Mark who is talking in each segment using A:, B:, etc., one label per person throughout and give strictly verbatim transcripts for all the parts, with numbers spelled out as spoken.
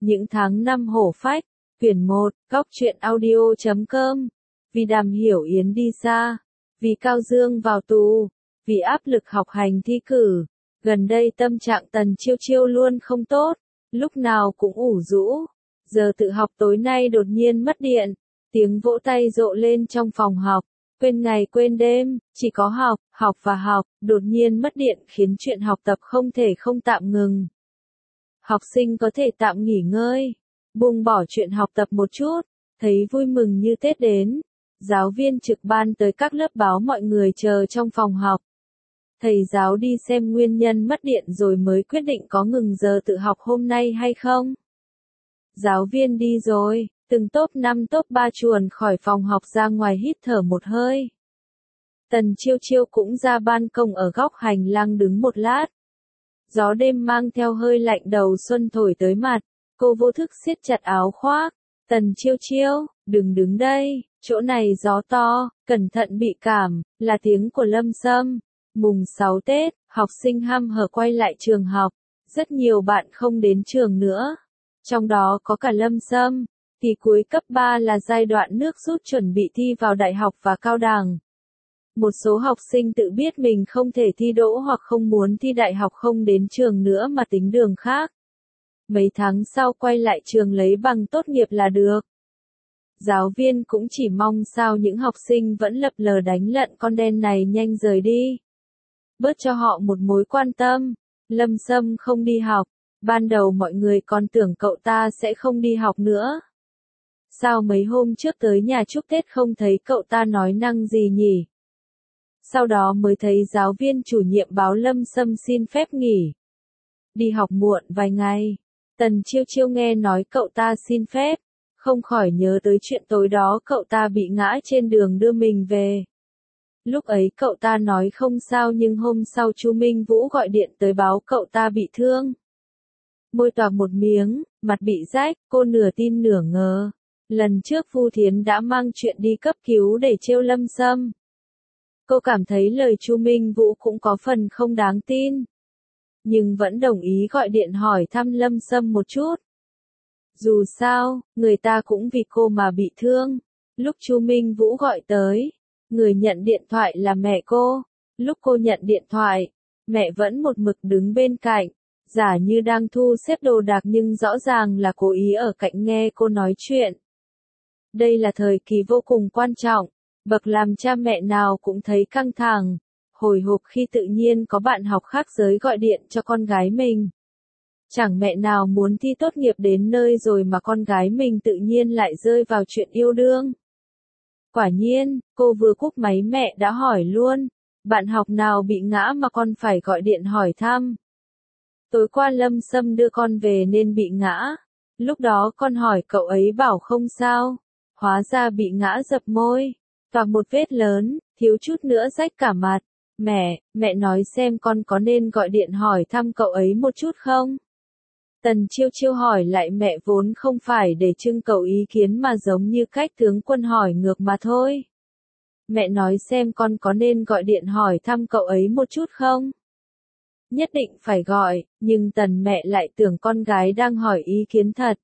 A: Những tháng năm hổ phách, quyển một, góc truyện audio chấm com. Vì Đàm Hiểu Yến đi xa, vì Cao Dương vào tù, vì áp lực học hành thi cử. Gần đây tâm trạng Tần Chiêu Chiêu luôn không tốt, lúc nào cũng ủ rũ. Giờ tự học tối nay đột nhiên mất điện, tiếng vỗ tay rộ lên trong phòng học. Quên ngày quên đêm, chỉ có học, học và học, đột nhiên mất điện khiến chuyện học tập không thể không tạm ngừng. Học sinh có thể tạm nghỉ ngơi, buông bỏ chuyện học tập một chút, thấy vui mừng như Tết đến. Giáo viên trực ban tới các lớp báo mọi người chờ trong phòng học. Thầy giáo đi xem nguyên nhân mất điện rồi mới quyết định có ngừng giờ tự học hôm nay hay không. Giáo viên đi rồi, từng top năm top ba chuồn khỏi phòng học ra ngoài hít thở một hơi. Tần Chiêu Chiêu cũng ra ban công ở góc hành lang đứng một lát. Gió đêm mang theo hơi lạnh đầu xuân thổi tới mặt, cô vô thức siết chặt áo khoác. Tần Chiêu Chiêu, đừng đứng đây, chỗ này gió to, cẩn thận bị cảm, là tiếng của Lâm Sâm. Mùng sáu Tết, học sinh hăm hở quay lại trường học, rất nhiều bạn không đến trường nữa. Trong đó có cả Lâm Sâm, kỳ cuối cấp ba là giai đoạn nước rút chuẩn bị thi vào đại học và cao đẳng. Một số học sinh tự biết mình không thể thi đỗ hoặc không muốn thi đại học không đến trường nữa mà tính đường khác. Mấy tháng sau quay lại trường lấy bằng tốt nghiệp là được. Giáo viên cũng chỉ mong sao những học sinh vẫn lập lờ đánh lận con đen này nhanh rời đi. Bớt cho họ một mối quan tâm. Lâm Sâm không đi học. Ban đầu mọi người còn tưởng cậu ta sẽ không đi học nữa. Sao mấy hôm trước tới nhà chúc Tết không thấy cậu ta nói năng gì nhỉ? Sau đó mới thấy giáo viên chủ nhiệm báo Lâm Sâm xin phép nghỉ. Đi học muộn vài ngày. Tần Chiêu Chiêu nghe nói cậu ta xin phép, không khỏi nhớ tới chuyện tối đó cậu ta bị ngã trên đường đưa mình về. Lúc ấy cậu ta nói không sao nhưng hôm sau Chu Minh Vũ gọi điện tới báo cậu ta bị thương. Môi toạc một miếng, mặt bị rách, cô nửa tin nửa ngờ. Lần trước Vu Thiến đã mang chuyện đi cấp cứu để trêu Lâm Sâm. Cô cảm thấy lời Chu Minh Vũ cũng có phần không đáng tin. Nhưng vẫn đồng ý gọi điện hỏi thăm Lâm Sâm một chút. Dù sao, người ta cũng vì cô mà bị thương. Lúc Chu Minh Vũ gọi tới, người nhận điện thoại là mẹ cô. Lúc cô nhận điện thoại, mẹ vẫn một mực đứng bên cạnh, giả như đang thu xếp đồ đạc nhưng rõ ràng là cố ý ở cạnh nghe cô nói chuyện. Đây là thời kỳ vô cùng quan trọng, bậc làm cha mẹ nào cũng thấy căng thẳng, hồi hộp khi tự nhiên có bạn học khác giới gọi điện cho con gái mình. Chẳng mẹ nào muốn thi tốt nghiệp đến nơi rồi mà con gái mình tự nhiên lại rơi vào chuyện yêu đương. Quả nhiên, cô vừa cúp máy mẹ đã hỏi luôn, bạn học nào bị ngã mà con phải gọi điện hỏi thăm. Tối qua Lâm Sâm đưa con về nên bị ngã. Lúc đó con hỏi cậu ấy bảo không sao. Hóa ra bị ngã dập môi, toạc một vết lớn, thiếu chút nữa rách cả mặt. Mẹ, mẹ nói xem con có nên gọi điện hỏi thăm cậu ấy một chút không? Tần Chiêu Chiêu hỏi lại mẹ vốn không phải để trưng cầu ý kiến mà giống như cách tướng quân hỏi ngược mà thôi. Mẹ nói xem con có nên gọi điện hỏi thăm cậu ấy một chút không? Nhất định phải gọi, nhưng Tần mẹ lại tưởng con gái đang hỏi ý kiến thật.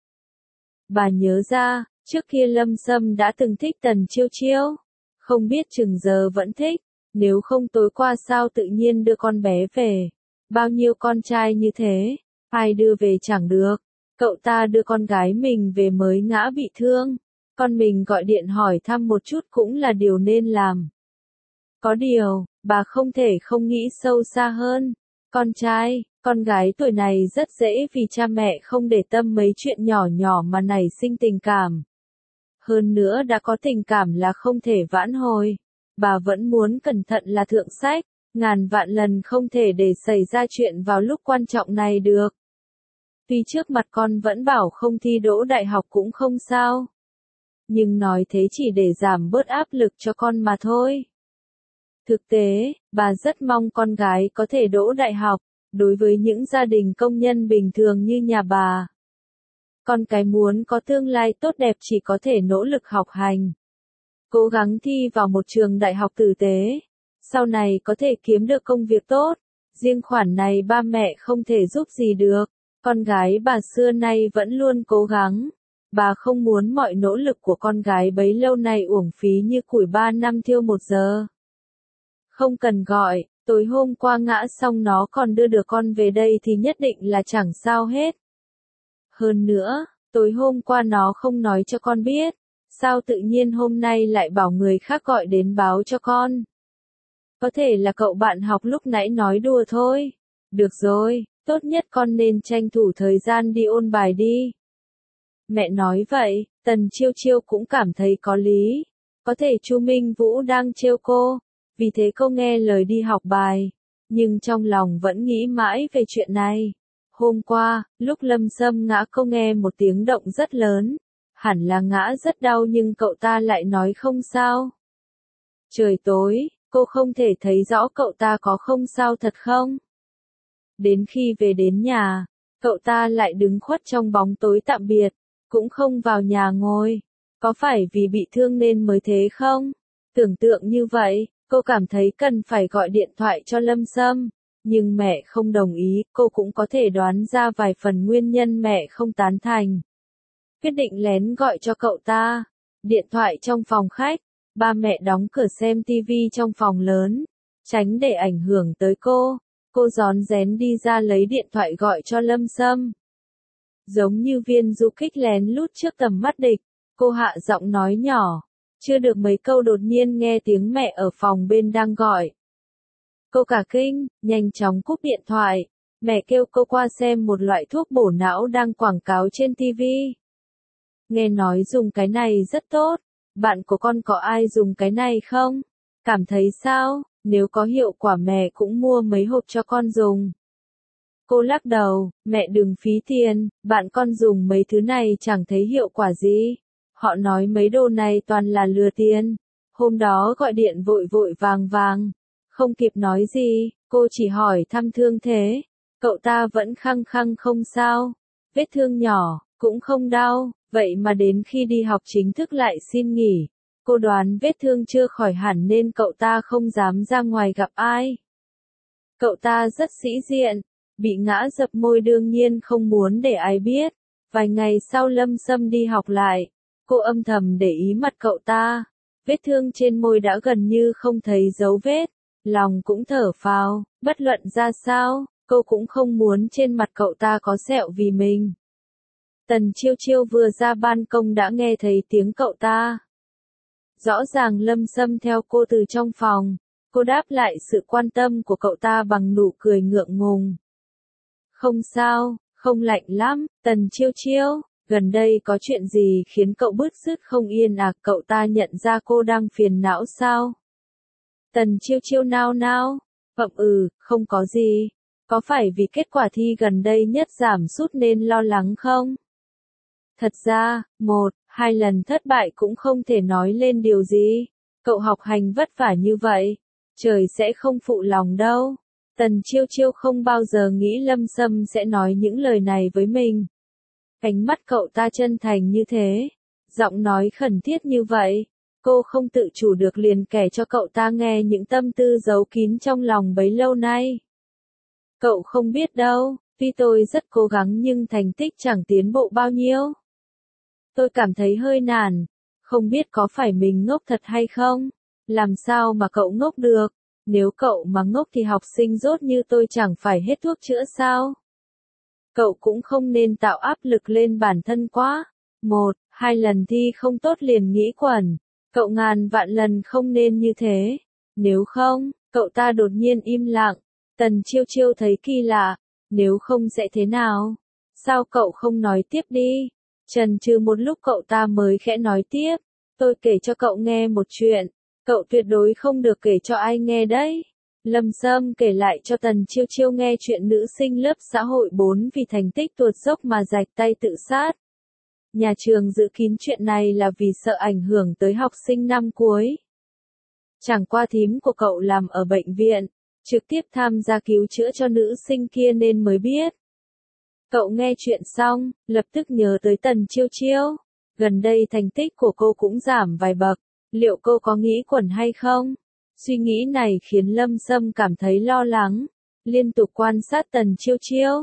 A: Bà nhớ ra, trước kia Lâm Sâm đã từng thích Tần Chiêu Chiêu. Không biết chừng giờ vẫn thích, nếu không tối qua sao tự nhiên đưa con bé về. Bao nhiêu con trai như thế, ai đưa về chẳng được. Cậu ta đưa con gái mình về mới ngã bị thương. Con mình gọi điện hỏi thăm một chút cũng là điều nên làm. Có điều, bà không thể không nghĩ sâu xa hơn. Con trai, con gái tuổi này rất dễ vì cha mẹ không để tâm mấy chuyện nhỏ nhỏ mà nảy sinh tình cảm. Hơn nữa đã có tình cảm là không thể vãn hồi. Bà vẫn muốn cẩn thận là thượng sách, ngàn vạn lần không thể để xảy ra chuyện vào lúc quan trọng này được. Tuy trước mặt con vẫn bảo không thi đỗ đại học cũng không sao. Nhưng nói thế chỉ để giảm bớt áp lực cho con mà thôi. Thực tế, bà rất mong con gái có thể đỗ đại học, đối với những gia đình công nhân bình thường như nhà bà. Con cái muốn có tương lai tốt đẹp chỉ có thể nỗ lực học hành. Cố gắng thi vào một trường đại học tử tế. Sau này có thể kiếm được công việc tốt. Riêng khoản này ba mẹ không thể giúp gì được. Con gái bà xưa nay vẫn luôn cố gắng. Bà không muốn mọi nỗ lực của con gái bấy lâu nay uổng phí như củi ba năm thiêu một giờ. Không cần gọi, tối hôm qua ngã xong nó còn đưa được con về đây thì nhất định là chẳng sao hết. Hơn nữa, tối hôm qua nó không nói cho con biết, sao tự nhiên hôm nay lại bảo người khác gọi đến báo cho con. Có thể là cậu bạn học lúc nãy nói đùa thôi. Được rồi, tốt nhất con nên tranh thủ thời gian đi ôn bài đi. Mẹ nói vậy, Tần Chiêu Chiêu cũng cảm thấy có lý. Có thể Chu Minh Vũ đang trêu cô, vì thế cô nghe lời đi học bài. Nhưng trong lòng vẫn nghĩ mãi về chuyện này. Hôm qua, lúc Lâm Sâm ngã cô nghe một tiếng động rất lớn. Hẳn là ngã rất đau nhưng cậu ta lại nói không sao. Trời tối, cô không thể thấy rõ cậu ta có không sao thật không? Đến khi về đến nhà, cậu ta lại đứng khuất trong bóng tối tạm biệt, cũng không vào nhà ngồi. Có phải vì bị thương nên mới thế không? Tưởng tượng như vậy, cô cảm thấy cần phải gọi điện thoại cho Lâm Sâm. Nhưng mẹ không đồng ý, cô cũng có thể đoán ra vài phần nguyên nhân mẹ không tán thành. Quyết định lén gọi cho cậu ta. Điện thoại trong phòng khách, ba mẹ đóng cửa xem tivi trong phòng lớn, tránh để ảnh hưởng tới cô. Cô rón rén đi ra lấy điện thoại gọi cho Lâm Sâm. Giống như viên du kích lén lút trước tầm mắt địch, cô hạ giọng nói nhỏ. Chưa được mấy câu đột nhiên nghe tiếng mẹ ở phòng bên đang gọi. Cô cả kinh, nhanh chóng cúp điện thoại. Mẹ kêu cô qua xem một loại thuốc bổ não đang quảng cáo trên tivi. Nghe nói dùng cái này rất tốt. Bạn của con có ai dùng cái này không? Cảm thấy sao? Nếu có hiệu quả mẹ cũng mua mấy hộp cho con dùng. Cô lắc đầu, mẹ đừng phí tiền, bạn con dùng mấy thứ này chẳng thấy hiệu quả gì. Họ nói mấy đồ này toàn là lừa tiền. Hôm đó gọi điện vội vội vàng vàng. Không kịp nói gì, cô chỉ hỏi thăm thương thế. Cậu ta vẫn khăng khăng không sao. Vết thương nhỏ, cũng không đau, vậy mà đến khi đi học chính thức lại xin nghỉ. Cô đoán vết thương chưa khỏi hẳn nên cậu ta không dám ra ngoài gặp ai. Cậu ta rất sĩ diện, bị ngã dập môi đương nhiên không muốn để ai biết. Vài ngày sau Lâm Sâm đi học lại, cô âm thầm để ý mặt cậu ta. Vết thương trên môi đã gần như không thấy dấu vết, lòng cũng thở phào, bất luận ra sao, cô cũng không muốn trên mặt cậu ta có sẹo vì mình. Tần Chiêu Chiêu vừa ra ban công đã nghe thấy tiếng cậu ta. Rõ ràng Lâm Sâm theo cô từ trong phòng, cô đáp lại sự quan tâm của cậu ta bằng nụ cười ngượng ngùng. Không sao, không lạnh lắm, Tần Chiêu Chiêu, gần đây có chuyện gì khiến cậu bứt rứt không yên à? Cậu ta nhận ra cô đang phiền não sao? Tần Chiêu Chiêu nao nao, ậm ừ, không có gì. Có phải vì kết quả thi gần đây nhất giảm sút nên lo lắng không? Thật ra, một, hai lần thất bại cũng không thể nói lên điều gì. Cậu học hành vất vả như vậy, trời sẽ không phụ lòng đâu. Tần Chiêu Chiêu không bao giờ nghĩ Lâm Sâm sẽ nói những lời này với mình. Ánh mắt cậu ta chân thành như thế, giọng nói khẩn thiết như vậy, cô không tự chủ được liền kể cho cậu ta nghe những tâm tư giấu kín trong lòng bấy lâu nay. Cậu không biết đâu, tuy tôi rất cố gắng nhưng thành tích chẳng tiến bộ bao nhiêu. Tôi cảm thấy hơi nản, không biết có phải mình ngốc thật hay không? Làm sao mà cậu ngốc được? Nếu cậu mà ngốc thì học sinh dốt như tôi chẳng phải hết thuốc chữa sao? Cậu cũng không nên tạo áp lực lên bản thân quá. Một, hai lần thi không tốt liền nghĩ quẩn. Cậu ngàn vạn lần không nên như thế. Nếu không, cậu ta đột nhiên im lặng. Tần Chiêu Chiêu thấy kỳ lạ. Nếu không sẽ thế nào? Sao cậu không nói tiếp đi? Chần chừ một lúc cậu ta mới khẽ nói tiếp. Tôi kể cho cậu nghe một chuyện. Cậu tuyệt đối không được kể cho ai nghe đấy. Lâm Sâm kể lại cho Tần Chiêu Chiêu nghe chuyện nữ sinh lớp xã hội bốn vì thành tích tuột dốc mà rạch tay tự sát. Nhà trường giữ kín chuyện này là vì sợ ảnh hưởng tới học sinh năm cuối. Chẳng qua thím của cậu làm ở bệnh viện, trực tiếp tham gia cứu chữa cho nữ sinh kia nên mới biết. Cậu nghe chuyện xong, lập tức nhớ tới Tần Chiêu Chiêu. Gần đây thành tích của cô cũng giảm vài bậc, liệu cô có nghĩ quẩn hay không? Suy nghĩ này khiến Lâm Sâm cảm thấy lo lắng, liên tục quan sát Tần Chiêu Chiêu.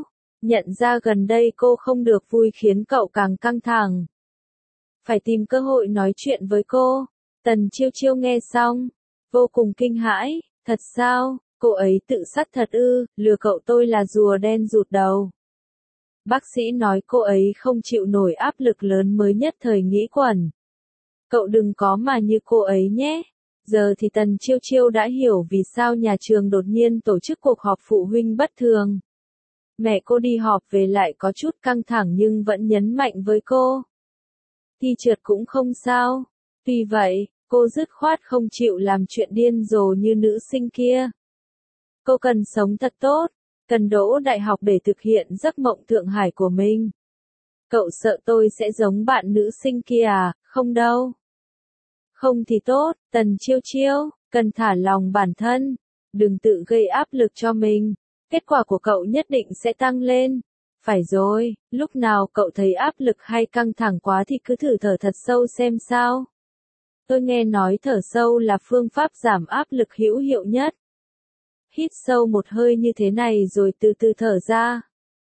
A: Nhận ra gần đây cô không được vui khiến cậu càng căng thẳng. Phải tìm cơ hội nói chuyện với cô. Tần Chiêu Chiêu nghe xong, vô cùng kinh hãi, thật sao, cô ấy tự sát thật ư, lừa cậu tôi là rùa đen rụt đầu. Bác sĩ nói cô ấy không chịu nổi áp lực lớn mới nhất thời nghĩ quẩn. Cậu đừng có mà như cô ấy nhé. Giờ thì Tần Chiêu Chiêu đã hiểu vì sao nhà trường đột nhiên tổ chức cuộc họp phụ huynh bất thường. Mẹ cô đi họp về lại có chút căng thẳng nhưng vẫn nhấn mạnh với cô. Thi trượt cũng không sao. Tuy vậy, cô dứt khoát không chịu làm chuyện điên rồ như nữ sinh kia. Cô cần sống thật tốt, cần đỗ đại học để thực hiện giấc mộng Thượng Hải của mình. Cậu sợ tôi sẽ giống bạn nữ sinh kia à, không đâu. Không thì tốt, Tần Chiêu Chiêu, cần thả lòng bản thân, đừng tự gây áp lực cho mình, kết quả của cậu nhất định sẽ tăng lên. Phải rồi, lúc nào cậu thấy áp lực hay căng thẳng quá thì cứ thử thở thật sâu xem sao. Tôi nghe nói thở sâu là phương pháp giảm áp lực hữu hiệu nhất. Hít sâu một hơi như thế này rồi từ từ thở ra.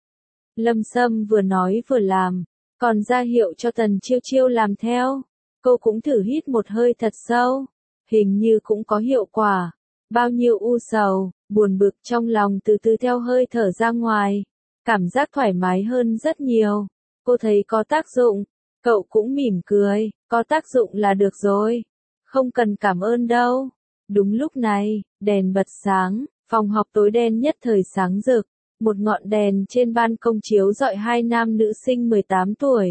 A: Lâm Sâm vừa nói vừa làm, còn ra hiệu cho Tần Chiêu Chiêu làm theo. Cô cũng thử hít một hơi thật sâu, hình như cũng có hiệu quả. Bao nhiêu u sầu, buồn bực trong lòng từ từ theo hơi thở ra ngoài. Cảm giác thoải mái hơn rất nhiều. Cô thấy có tác dụng. Cậu cũng mỉm cười, có tác dụng là được rồi. Không cần cảm ơn đâu. Đúng lúc này, đèn bật sáng, phòng học tối đen nhất thời sáng rực. Một ngọn đèn trên ban công chiếu rọi hai nam nữ sinh mười tám tuổi.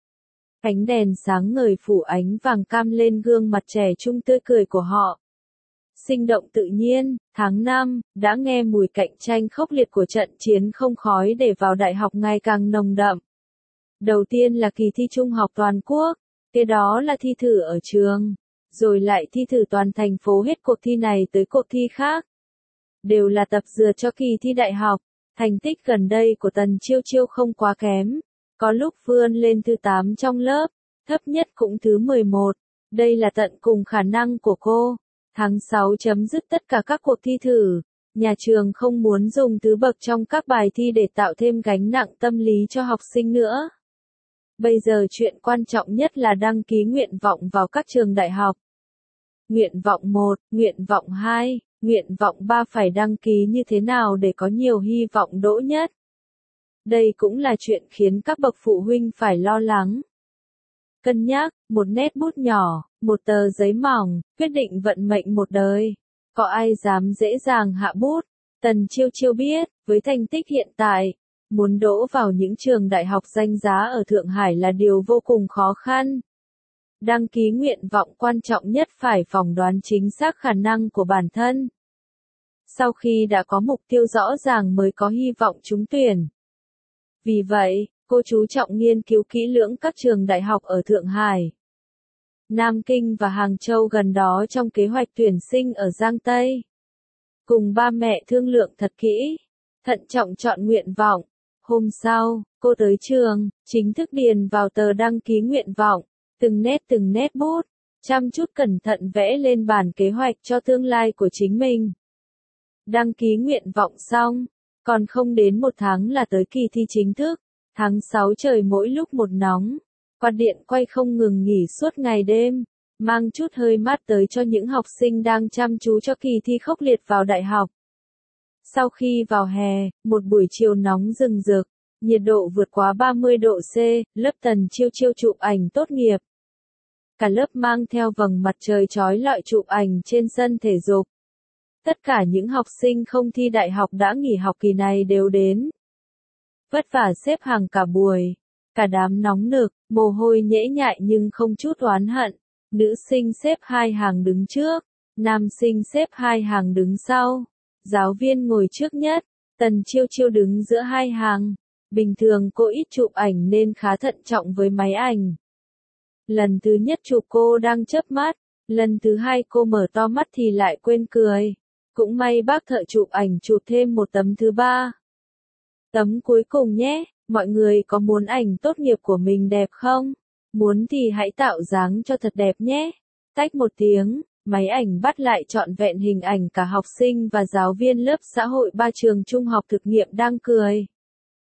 A: Ánh đèn sáng ngời phủ ánh vàng cam lên gương mặt trẻ trung tươi cười của họ. Sinh động tự nhiên, tháng năm, đã nghe mùi cạnh tranh khốc liệt của trận chiến không khói để vào đại học ngày càng nồng đậm. Đầu tiên là kỳ thi trung học toàn quốc, kế đó là thi thử ở trường, rồi lại thi thử toàn thành phố hết cuộc thi này tới cuộc thi khác. Đều là tập dượt cho kỳ thi đại học, thành tích gần đây của Tần Chiêu Chiêu không quá kém, có lúc vươn lên thứ tám trong lớp, thấp nhất cũng thứ mười một, đây là tận cùng khả năng của cô. Tháng sáu chấm dứt tất cả các cuộc thi thử, nhà trường không muốn dùng thứ bậc trong các bài thi để tạo thêm gánh nặng tâm lý cho học sinh nữa. Bây giờ chuyện quan trọng nhất là đăng ký nguyện vọng vào các trường đại học. Nguyện vọng một, nguyện vọng hai, nguyện vọng ba phải đăng ký như thế nào để có nhiều hy vọng đỗ nhất. Đây cũng là chuyện khiến các bậc phụ huynh phải lo lắng. Cân nhắc, một nét bút nhỏ, một tờ giấy mỏng, quyết định vận mệnh một đời. Có ai dám dễ dàng hạ bút? Tần Chiêu Chiêu biết, với thành tích hiện tại, muốn đỗ vào những trường đại học danh giá ở Thượng Hải là điều vô cùng khó khăn. Đăng ký nguyện vọng quan trọng nhất phải phỏng đoán chính xác khả năng của bản thân. Sau khi đã có mục tiêu rõ ràng mới có hy vọng trúng tuyển. Vì vậy, cô chú trọng nghiên cứu kỹ lưỡng các trường đại học ở Thượng Hải, Nam Kinh và Hàng Châu gần đó trong kế hoạch tuyển sinh ở Giang Tây. Cùng ba mẹ thương lượng thật kỹ, thận trọng chọn nguyện vọng. Hôm sau, cô tới trường, chính thức điền vào tờ đăng ký nguyện vọng, từng nét từng nét bút, chăm chút cẩn thận vẽ lên bản kế hoạch cho tương lai của chính mình. Đăng ký nguyện vọng xong, còn không đến một tháng là tới kỳ thi chính thức. Tháng sáu trời mỗi lúc một nóng, quạt điện quay không ngừng nghỉ suốt ngày đêm, mang chút hơi mát tới cho những học sinh đang chăm chú cho kỳ thi khốc liệt vào đại học. Sau khi vào hè, một buổi chiều nóng rừng rực, nhiệt độ vượt quá ba mươi độ C, lớp Tần Chiêu Chiêu chụp ảnh tốt nghiệp. Cả lớp mang theo vầng mặt trời chói lọi chụp ảnh trên sân thể dục. Tất cả những học sinh không thi đại học đã nghỉ học kỳ này đều đến. Vất vả xếp hàng cả buổi, cả đám nóng nực, mồ hôi nhễ nhại nhưng không chút oán hận. Nữ sinh xếp hai hàng đứng trước, nam sinh xếp hai hàng đứng sau. Giáo viên ngồi trước nhất, Tần Chiêu Chiêu đứng giữa hai hàng. Bình thường cô ít chụp ảnh nên khá thận trọng với máy ảnh. Lần thứ nhất chụp cô đang chớp mắt, lần thứ hai cô mở to mắt thì lại quên cười. Cũng may bác thợ chụp ảnh chụp thêm một tấm thứ ba. Tấm cuối cùng nhé, mọi người có muốn ảnh tốt nghiệp của mình đẹp không? Muốn thì hãy tạo dáng cho thật đẹp nhé. Tách một tiếng, máy ảnh bắt lại trọn vẹn hình ảnh cả học sinh và giáo viên lớp xã hội ba trường trung học thực nghiệm đang cười.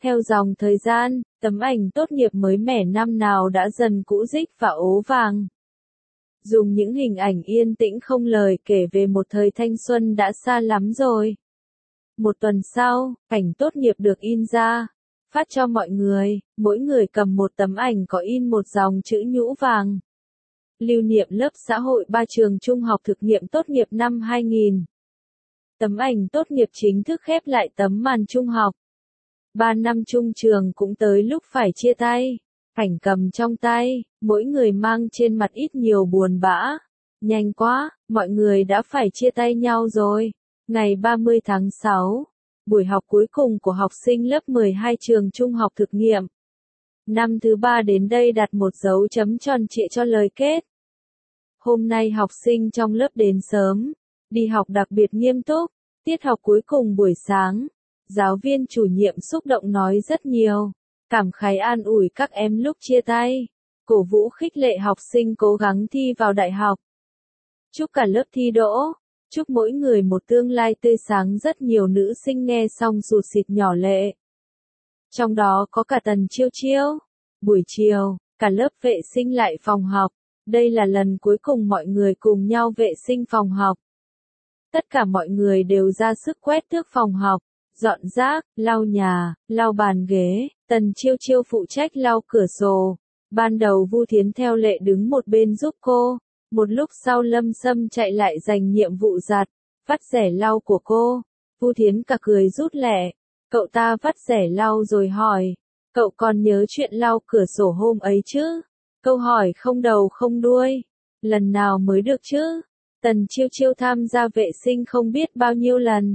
A: Theo dòng thời gian, tấm ảnh tốt nghiệp mới mẻ năm nào đã dần cũ rích và ố vàng. Dùng những hình ảnh yên tĩnh không lời kể về một thời thanh xuân đã xa lắm rồi. Một tuần sau, ảnh tốt nghiệp được in ra, phát cho mọi người, mỗi người cầm một tấm ảnh có in một dòng chữ nhũ vàng. Lưu niệm lớp xã hội ba trường trung học thực nghiệm tốt nghiệp năm hai nghìn. Tấm ảnh tốt nghiệp chính thức khép lại tấm màn trung học. Ba năm chung trường cũng tới lúc phải chia tay. Ảnh cầm trong tay, mỗi người mang trên mặt ít nhiều buồn bã. Nhanh quá, mọi người đã phải chia tay nhau rồi. Ngày ba mươi tháng sáu, buổi học cuối cùng của học sinh lớp mười hai trường trung học thực nghiệm. Năm thứ ba đến đây đặt một dấu chấm tròn trịa cho lời kết. Hôm nay học sinh trong lớp đến sớm, đi học đặc biệt nghiêm túc, tiết học cuối cùng buổi sáng. Giáo viên chủ nhiệm xúc động nói rất nhiều, cảm khái an ủi các em lúc chia tay, cổ vũ khích lệ học sinh cố gắng thi vào đại học. Chúc cả lớp thi đỗ, chúc mỗi người một tương lai tươi sáng. Rất nhiều nữ sinh nghe xong sụt sịt nhỏ lệ. Trong đó có cả Tần Chiêu Chiêu. Buổi chiều, cả lớp vệ sinh lại phòng học. Đây là lần cuối cùng mọi người cùng nhau vệ sinh phòng học. Tất cả mọi người đều ra sức quét tước phòng học, dọn rác, lau nhà, lau bàn ghế. Tần Chiêu Chiêu phụ trách lau cửa sổ. Ban đầu Vu Thiến theo lệ đứng một bên giúp cô. Một lúc sau Lâm Sâm chạy lại giành nhiệm vụ giặt, vắt rẻ lau của cô. Vu Thiến cả cười rút lẻ. Cậu ta vắt rẻ lau rồi hỏi. Cậu còn nhớ chuyện lau cửa sổ hôm ấy chứ? Câu hỏi không đầu không đuôi. Lần nào mới được chứ? Tần Chiêu Chiêu tham gia vệ sinh không biết bao nhiêu lần.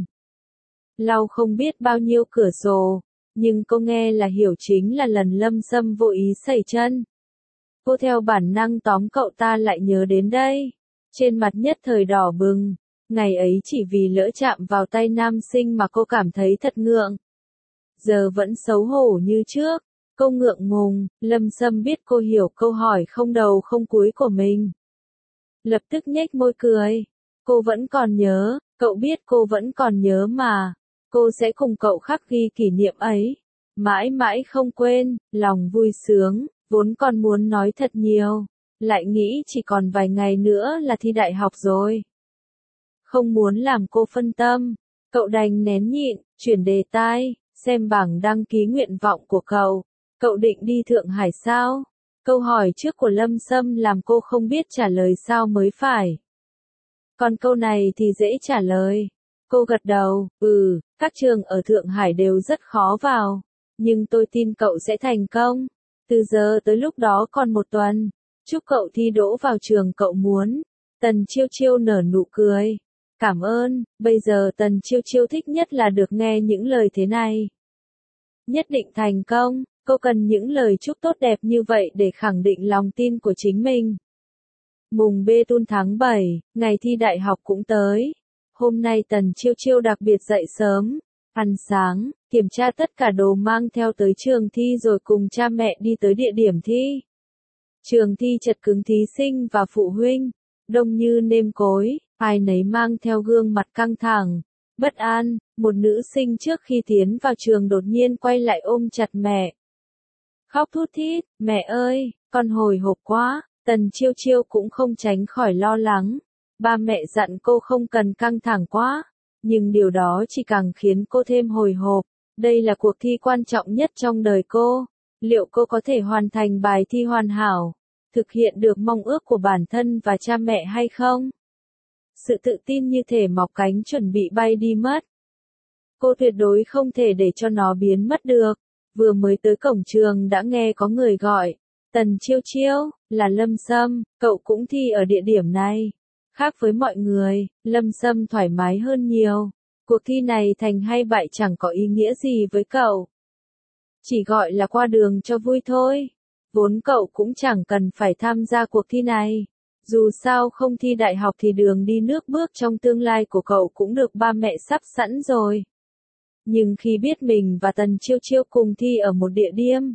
A: Lau không biết bao nhiêu cửa sổ. Nhưng cô nghe là hiểu chính là lần Lâm Sâm vô ý sẩy chân. Cô theo bản năng tóm cậu ta lại nhớ đến đây. Trên mặt nhất thời đỏ bừng. Ngày ấy chỉ vì lỡ chạm vào tay nam sinh mà cô cảm thấy thật ngượng. Giờ vẫn xấu hổ như trước. Cô ngượng ngùng. Lâm Sâm biết cô hiểu câu hỏi không đầu không cuối của mình. Lập tức nhếch môi cười. Cô vẫn còn nhớ. Cậu biết cô vẫn còn nhớ mà. Cô sẽ cùng cậu khắc ghi kỷ niệm ấy. Mãi mãi không quên. Lòng vui sướng. Vốn còn muốn nói thật nhiều, lại nghĩ chỉ còn vài ngày nữa là thi đại học rồi. Không muốn làm cô phân tâm, cậu đành nén nhịn, chuyển đề tài, xem bảng đăng ký nguyện vọng của cậu. Cậu định đi Thượng Hải sao? Câu hỏi trước của Lâm Sâm làm cô không biết trả lời sao mới phải. Còn câu này thì dễ trả lời. Cô gật đầu, ừ, các trường ở Thượng Hải đều rất khó vào, nhưng tôi tin cậu sẽ thành công. Từ giờ tới lúc đó còn một tuần. Chúc cậu thi đỗ vào trường cậu muốn. Tần Chiêu Chiêu nở nụ cười. Cảm ơn, bây giờ Tần Chiêu Chiêu thích nhất là được nghe những lời thế này. Nhất định thành công, cô cần những lời chúc tốt đẹp như vậy để khẳng định lòng tin của chính mình. Mùng Bê Tun tháng bảy, ngày thi đại học cũng tới. Hôm nay Tần Chiêu Chiêu đặc biệt dậy sớm. Ăn sáng, kiểm tra tất cả đồ mang theo tới trường thi rồi cùng cha mẹ đi tới địa điểm thi. Trường thi chật cứng thí sinh và phụ huynh, đông như nêm cối, ai nấy mang theo gương mặt căng thẳng, bất an. Một nữ sinh trước khi tiến vào trường đột nhiên quay lại ôm chặt mẹ. Khóc thút thít, mẹ ơi, con hồi hộp quá. Tần Chiêu Chiêu cũng không tránh khỏi lo lắng. Ba mẹ dặn cô không cần căng thẳng quá. Nhưng điều đó chỉ càng khiến cô thêm hồi hộp. Đây là cuộc thi quan trọng nhất trong đời cô. Liệu cô có thể hoàn thành bài thi hoàn hảo, thực hiện được mong ước của bản thân và cha mẹ hay không? Sự tự tin như thể mọc cánh chuẩn bị bay đi mất. Cô tuyệt đối không thể để cho nó biến mất được. Vừa mới tới cổng trường đã nghe có người gọi. Tần Chiêu Chiêu, là Lâm Sâm, cậu cũng thi ở địa điểm này. Khác với mọi người, Lâm Sâm thoải mái hơn nhiều. Cuộc thi này thành hay bại chẳng có ý nghĩa gì với cậu. Chỉ gọi là qua đường cho vui thôi. Vốn cậu cũng chẳng cần phải tham gia cuộc thi này. Dù sao không thi đại học thì đường đi nước bước trong tương lai của cậu cũng được ba mẹ sắp sẵn rồi. Nhưng khi biết mình và Tần Chiêu Chiêu cùng thi ở một địa điểm,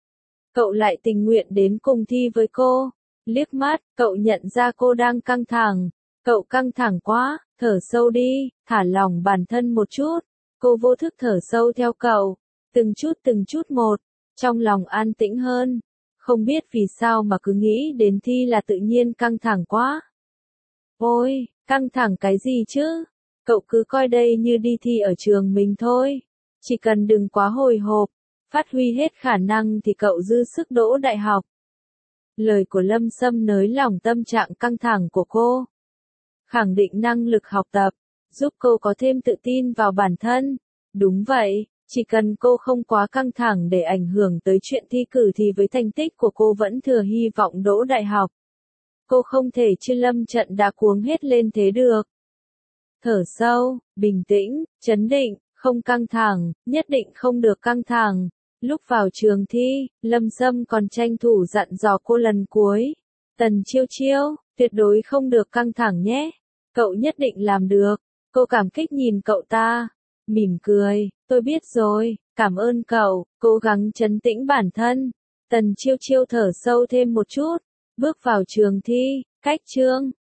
A: cậu lại tình nguyện đến cùng thi với cô. Liếc mắt, cậu nhận ra cô đang căng thẳng. Cậu căng thẳng quá, thở sâu đi, thả lỏng bản thân một chút. Cô vô thức thở sâu theo cậu. Từng chút từng chút một, trong lòng an tĩnh hơn. Không biết vì sao mà cứ nghĩ đến thi là tự nhiên căng thẳng quá. Ôi, căng thẳng cái gì chứ? Cậu cứ coi đây như đi thi ở trường mình thôi. Chỉ cần đừng quá hồi hộp, phát huy hết khả năng thì cậu dư sức đỗ đại học. Lời của Lâm Sâm nới lỏng tâm trạng căng thẳng của cô. Khẳng định năng lực học tập, giúp cô có thêm tự tin vào bản thân. Đúng vậy, chỉ cần cô không quá căng thẳng để ảnh hưởng tới chuyện thi cử thì với thành tích của cô vẫn thừa hy vọng đỗ đại học. Cô không thể như lâm trận đã cuống hết lên thế được. Thở sâu, bình tĩnh, chấn định, không căng thẳng, nhất định không được căng thẳng. Lúc vào trường thi, Lâm Sâm còn tranh thủ dặn dò cô lần cuối. Tần Chiêu Chiêu, tuyệt đối không được căng thẳng nhé. Cậu nhất định làm được. Cô cảm kích nhìn cậu ta. Mỉm cười, tôi biết rồi, cảm ơn cậu, cố gắng trấn tĩnh bản thân. Tần Chiêu Chiêu thở sâu thêm một chút. Bước vào trường thi, cách chương.